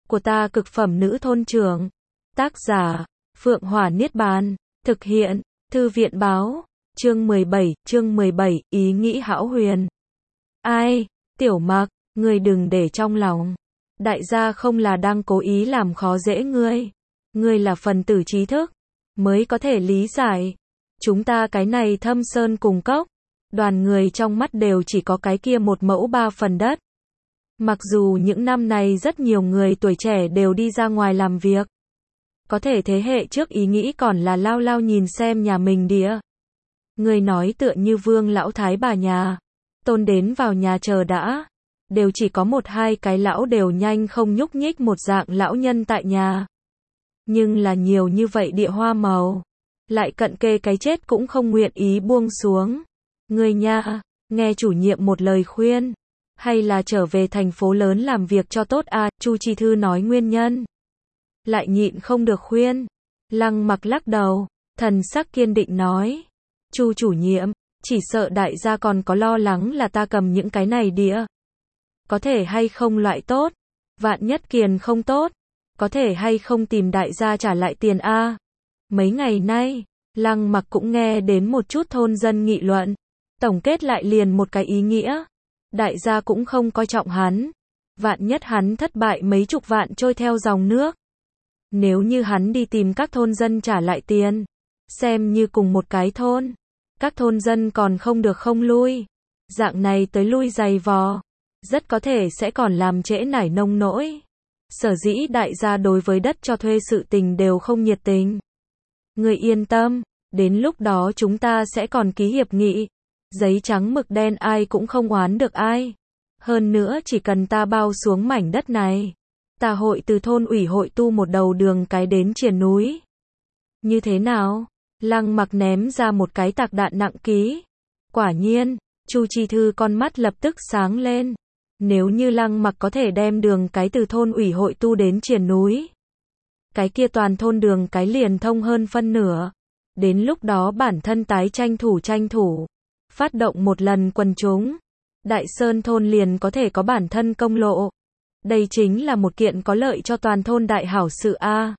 của ta cực phẩm nữ thôn trưởng. Tác giả, Phượng Hỏa Niết Bàn. Thực hiện, Thư viện báo. Chương 17, ý nghĩ hão huyền. Ai, Tiểu Mặc, ngươi đừng để trong lòng. Đại gia không là đang cố ý làm khó dễ ngươi. Ngươi là phần tử trí thức, mới có thể lý giải. Chúng ta cái này thâm sơn cùng cốc, đoàn người trong mắt đều chỉ có cái kia một mẫu ba phần đất. Mặc dù những năm này rất nhiều người tuổi trẻ đều đi ra ngoài làm việc. Có thể thế hệ trước ý nghĩ còn là lao lao nhìn xem nhà mình địa. Người nói tựa như Vương lão thái bà nhà. Tôn đến vào nhà chờ đã. Đều chỉ có một hai cái lão đều nhanh không nhúc nhích một dạng lão nhân tại nhà. Nhưng là nhiều như vậy địa hoa màu. Lại cận kề cái chết cũng không nguyện ý buông xuống. Người nha, nghe chủ nhiệm một lời khuyên. Hay là trở về thành phố lớn làm việc cho tốt à, Chu Chi Thư nói nguyên nhân. Lại nhịn không được khuyên. Lăng Mặc lắc đầu, thần sắc kiên định nói. Chu chủ nhiệm, chỉ sợ đại gia còn có lo lắng là ta cầm những cái này địa. Có thể hay không loại tốt, vạn nhất kiền không tốt, có thể hay không tìm đại gia trả lại tiền a. Mấy ngày nay, Lăng Mặc cũng nghe đến một chút thôn dân nghị luận, tổng kết lại liền một cái ý nghĩa. Đại gia cũng không coi trọng hắn, vạn nhất hắn thất bại mấy chục vạn trôi theo dòng nước. Nếu như hắn đi tìm các thôn dân trả lại tiền, xem như cùng một cái thôn, các thôn dân còn không được không lui. Dạng này tới lui giày vò, rất có thể sẽ còn làm trễ nải nông nỗi. Sở dĩ đại gia đối với đất cho thuê sự tình đều không nhiệt tình. Người yên tâm, đến lúc đó chúng ta sẽ còn ký hiệp nghị. Giấy trắng mực đen ai cũng không oán được ai. Hơn nữa chỉ cần ta bao xuống mảnh đất này, ta hội từ thôn ủy hội tu một đầu đường cái đến triển núi. Như thế nào? Lăng Mặc ném ra một cái tạc đạn nặng ký. Quả nhiên, Chu Chi Thư con mắt lập tức sáng lên. Nếu như Lăng Mặc có thể đem đường cái từ thôn ủy hội tu đến triển núi, cái kia toàn thôn đường cái liền thông hơn phân nửa. Đến lúc đó bản thân tái tranh thủ, phát động một lần quần chúng, Đại Sơn thôn liền có thể có bản thân công lộ. Đây chính là một kiện có lợi cho toàn thôn đại hảo sự a.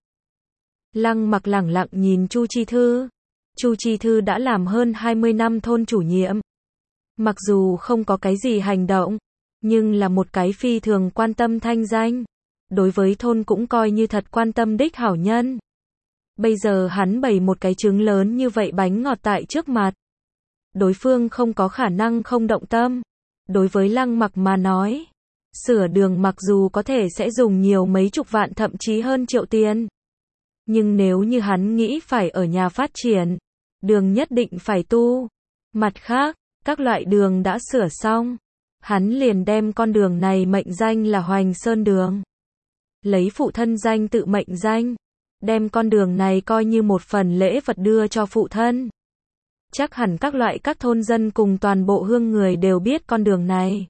Lăng Mặc lẳng lặng nhìn Chu Chi Thư. Chu Chi Thư đã làm hơn 20 năm thôn chủ nhiệm. Mặc dù không có cái gì hành động, nhưng là một cái phi thường quan tâm thanh danh. Đối với thôn cũng coi như thật quan tâm đích hảo nhân. Bây giờ hắn bày một cái trứng lớn như vậy bánh ngọt tại trước mặt. Đối phương không có khả năng không động tâm. Đối với Lăng Mặc mà nói, sửa đường mặc dù có thể sẽ dùng nhiều mấy chục vạn thậm chí hơn triệu tiền. Nhưng nếu như hắn nghĩ phải ở nhà phát triển, đường nhất định phải tu. Mặt khác, các loại đường đã sửa xong, hắn liền đem con đường này mệnh danh là Hoành Sơn Đường. Lấy phụ thân danh tự mệnh danh, đem con đường này coi như một phần lễ vật đưa cho phụ thân. Chắc hẳn các thôn dân cùng toàn bộ hương người đều biết con đường này.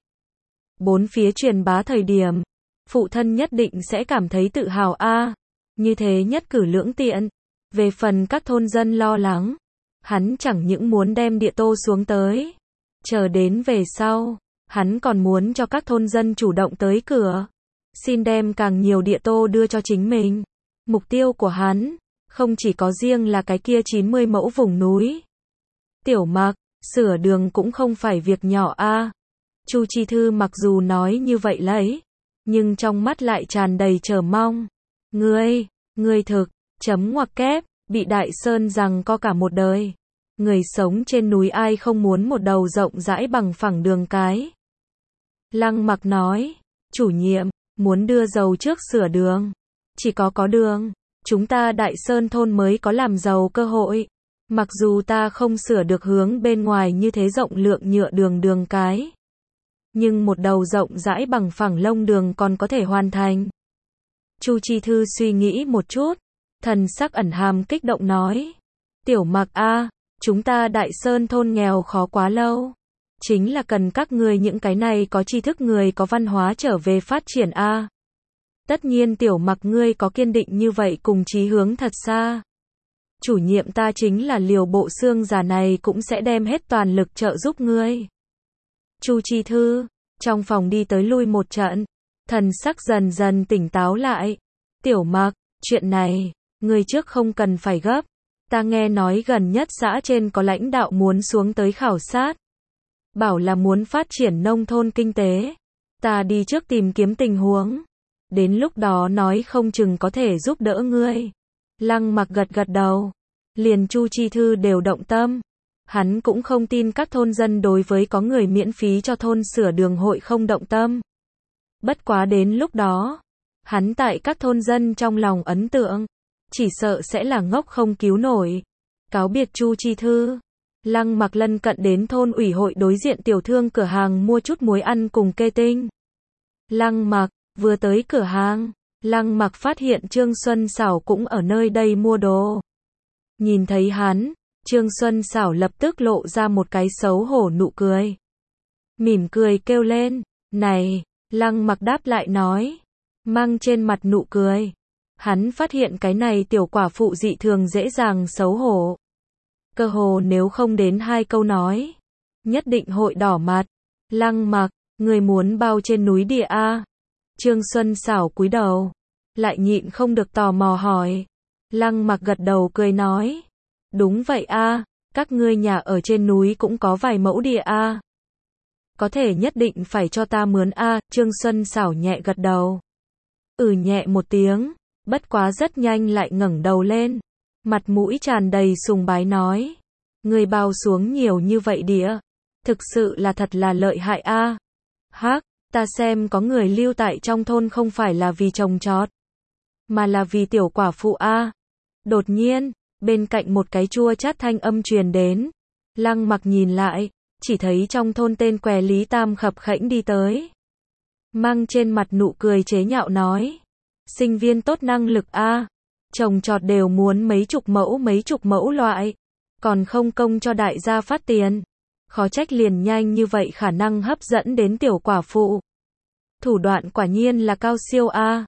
Bốn phía truyền bá thời điểm, phụ thân nhất định sẽ cảm thấy tự hào a. Như thế nhất cử lưỡng tiện. Về phần các thôn dân lo lắng, hắn chẳng những muốn đem địa tô xuống tới, chờ đến về sau, hắn còn muốn cho các thôn dân chủ động tới cửa, xin đem càng nhiều địa tô đưa cho chính mình. Mục tiêu của hắn, không chỉ có riêng là cái kia 90 mẫu vùng núi. Tiểu Mặc, sửa đường cũng không phải việc nhỏ a. Chu Chi Thư mặc dù nói như vậy lấy, nhưng trong mắt lại tràn đầy chờ mong. Ngươi thực, chấm ngoặc kép, bị Đại Sơn rằng co cả một đời. Người sống trên núi ai không muốn một đầu rộng rãi bằng phẳng đường cái. Lăng Mặc nói, chủ nhiệm, muốn đưa dầu trước sửa đường. Chỉ có đường, chúng ta Đại Sơn thôn mới có làm giàu cơ hội. Mặc dù ta không sửa được hướng bên ngoài như thế rộng lượng nhựa đường cái, nhưng một đầu rộng rãi bằng phẳng lông đường còn có thể hoàn thành. Chu Chi Thư suy nghĩ một chút, thần sắc ẩn hàm kích động nói. Tiểu Mặc a, chúng ta Đại Sơn thôn nghèo khó quá lâu. Chính là cần các người những cái này có tri thức người có văn hóa trở về phát triển a. Tất nhiên Tiểu Mặc ngươi có kiên định như vậy cùng chí hướng thật xa. Chủ nhiệm ta chính là liều bộ xương già này cũng sẽ đem hết toàn lực trợ giúp ngươi. Chu Chi Thư, trong phòng đi tới lui một trận, thần sắc dần dần tỉnh táo lại. Tiểu Mặc, chuyện này, người trước không cần phải gấp. Ta nghe nói gần nhất xã trên có lãnh đạo muốn xuống tới khảo sát. Bảo là muốn phát triển nông thôn kinh tế. Ta đi trước tìm kiếm tình huống. Đến lúc đó nói không chừng có thể giúp đỡ ngươi. Lăng Mặc gật gật đầu. Liền Chu Chi Thư đều động tâm. Hắn cũng không tin các thôn dân đối với có người miễn phí cho thôn sửa đường hội không động tâm. Bất quá đến lúc đó, hắn tại các thôn dân trong lòng ấn tượng, chỉ sợ sẽ là ngốc không cứu nổi. Cáo biệt Chu Chi Thư, Lăng Mặc lân cận đến thôn ủy hội đối diện tiểu thương cửa hàng mua chút muối ăn cùng kê tinh. Lăng Mặc, vừa tới cửa hàng, Lăng Mặc phát hiện Trương Xuân Xảo cũng ở nơi đây mua đồ. Nhìn thấy hắn, Trương Xuân Xảo lập tức lộ ra một cái xấu hổ nụ cười. Mỉm cười kêu lên, này, Lăng Mặc đáp lại nói, mang trên mặt nụ cười. Hắn phát hiện cái này tiểu quả phụ dị thường dễ dàng xấu hổ. Cơ hồ nếu không đến 2 câu nói, nhất định hội đỏ mặt. Lăng Mặc, người muốn bao trên núi địa a? Trương Xuân Xảo cúi đầu, lại nhịn không được tò mò hỏi. Lăng Mặc gật đầu cười nói, đúng vậy a, các ngươi nhà ở trên núi cũng có vài mẫu địa a. Có thể nhất định phải cho ta mướn a? Trương Xuân Xảo nhẹ gật đầu. Nhẹ một tiếng, bất quá rất nhanh lại ngẩng đầu lên, mặt mũi tràn đầy sùng bái nói, người bao xuống nhiều như vậy địa, thực sự là thật là lợi hại a. Hắc, ta xem có người lưu tại trong thôn không phải là vì trồng trọt, mà là vì tiểu quả phụ a. Đột nhiên, bên cạnh một cái chua chát thanh âm truyền đến. Lăng Mặc nhìn lại, chỉ thấy trong thôn tên què Lý Tam khập khẽnh đi tới. Mang trên mặt nụ cười chế nhạo nói, sinh viên tốt năng lực a, trồng trọt đều muốn mấy chục mẫu loại, còn không công cho đại gia phát tiền. Khó trách liền nhanh như vậy khả năng hấp dẫn đến tiểu quả phụ. Thủ đoạn quả nhiên là cao siêu a.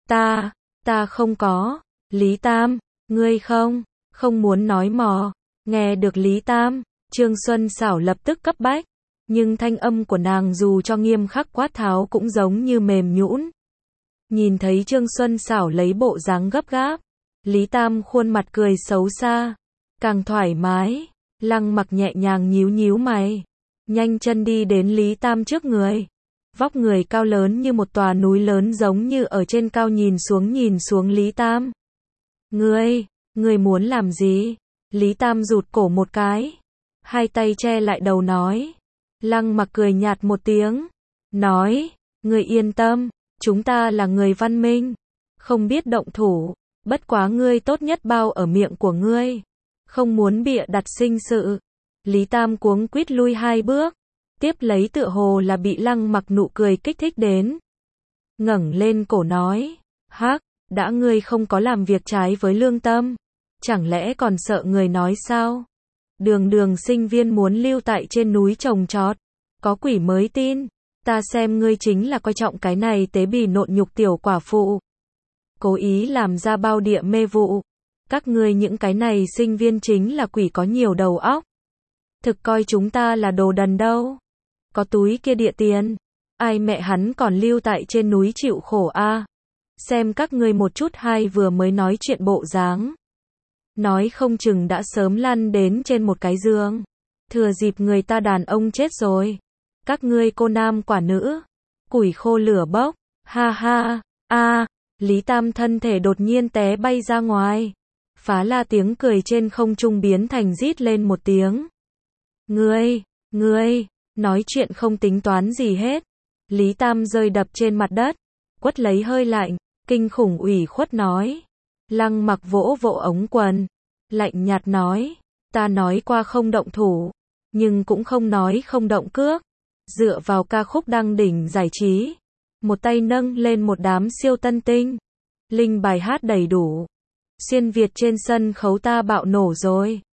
Ta không có. Lý Tam, ngươi không muốn nói mò. Nghe được Lý Tam, Trương Xuân Xảo lập tức cấp bách, nhưng thanh âm của nàng dù cho nghiêm khắc quát tháo cũng giống như mềm nhũn. Nhìn thấy Trương Xuân Xảo lấy bộ dáng gấp gáp, Lý Tam khuôn mặt cười xấu xa, càng thoải mái. Lăng Mặc nhẹ nhàng nhíu nhíu mày, nhanh chân đi đến Lý Tam trước người. Vóc người cao lớn như một tòa núi lớn, giống như ở trên cao nhìn xuống Lý Tam. Ngươi muốn làm gì? Lý Tam rụt cổ một cái, hai tay che lại đầu nói. Lăng Mặc cười nhạt một tiếng, nói, ngươi yên tâm, chúng ta là người văn minh, không biết động thủ, bất quá ngươi tốt nhất bao ở miệng của ngươi, không muốn bịa đặt sinh sự. Lý Tam cuống quýt lui 2 bước, tiếp lấy tựa hồ là bị Lăng Mặc nụ cười kích thích đến. Ngẩng lên cổ nói, hắc, đã ngươi không có làm việc trái với lương tâm, chẳng lẽ còn sợ người nói sao? Đường sinh viên muốn lưu tại trên núi trồng trọt, có quỷ mới tin, ta xem ngươi chính là coi trọng cái này tế bì nộn nhục tiểu quả phụ. Cố ý làm ra bao địa mê vụ. Các ngươi những cái này sinh viên chính là quỷ có nhiều đầu óc. Thực coi chúng ta là đồ đần đâu. Có túi kia địa tiền, ai mẹ hắn còn lưu tại trên núi chịu khổ a. Xem các ngươi một chút hai vừa mới nói chuyện bộ dáng, nói không chừng đã sớm lăn đến trên một cái giường, thừa dịp người ta đàn ông chết rồi. Các ngươi cô nam quả nữ, củi khô lửa bốc, ha ha, a. Lý Tam thân thể đột nhiên té bay ra ngoài, phá la tiếng cười trên không trung biến thành rít lên một tiếng. Ngươi, nói chuyện không tính toán gì hết. Lý Tam rơi đập trên mặt đất, quất lấy hơi lạnh, kinh khủng ủy khuất nói. Lăng Mặc vỗ vỗ ống quần, lạnh nhạt nói, ta nói qua không động thủ, nhưng cũng không nói không động cước. Dựa vào ca khúc đăng đỉnh giải trí, một tay nâng lên một đám siêu tân tinh, linh bài hát đầy đủ. Xuyên Việt trên sân khấu ta bạo nổ rồi.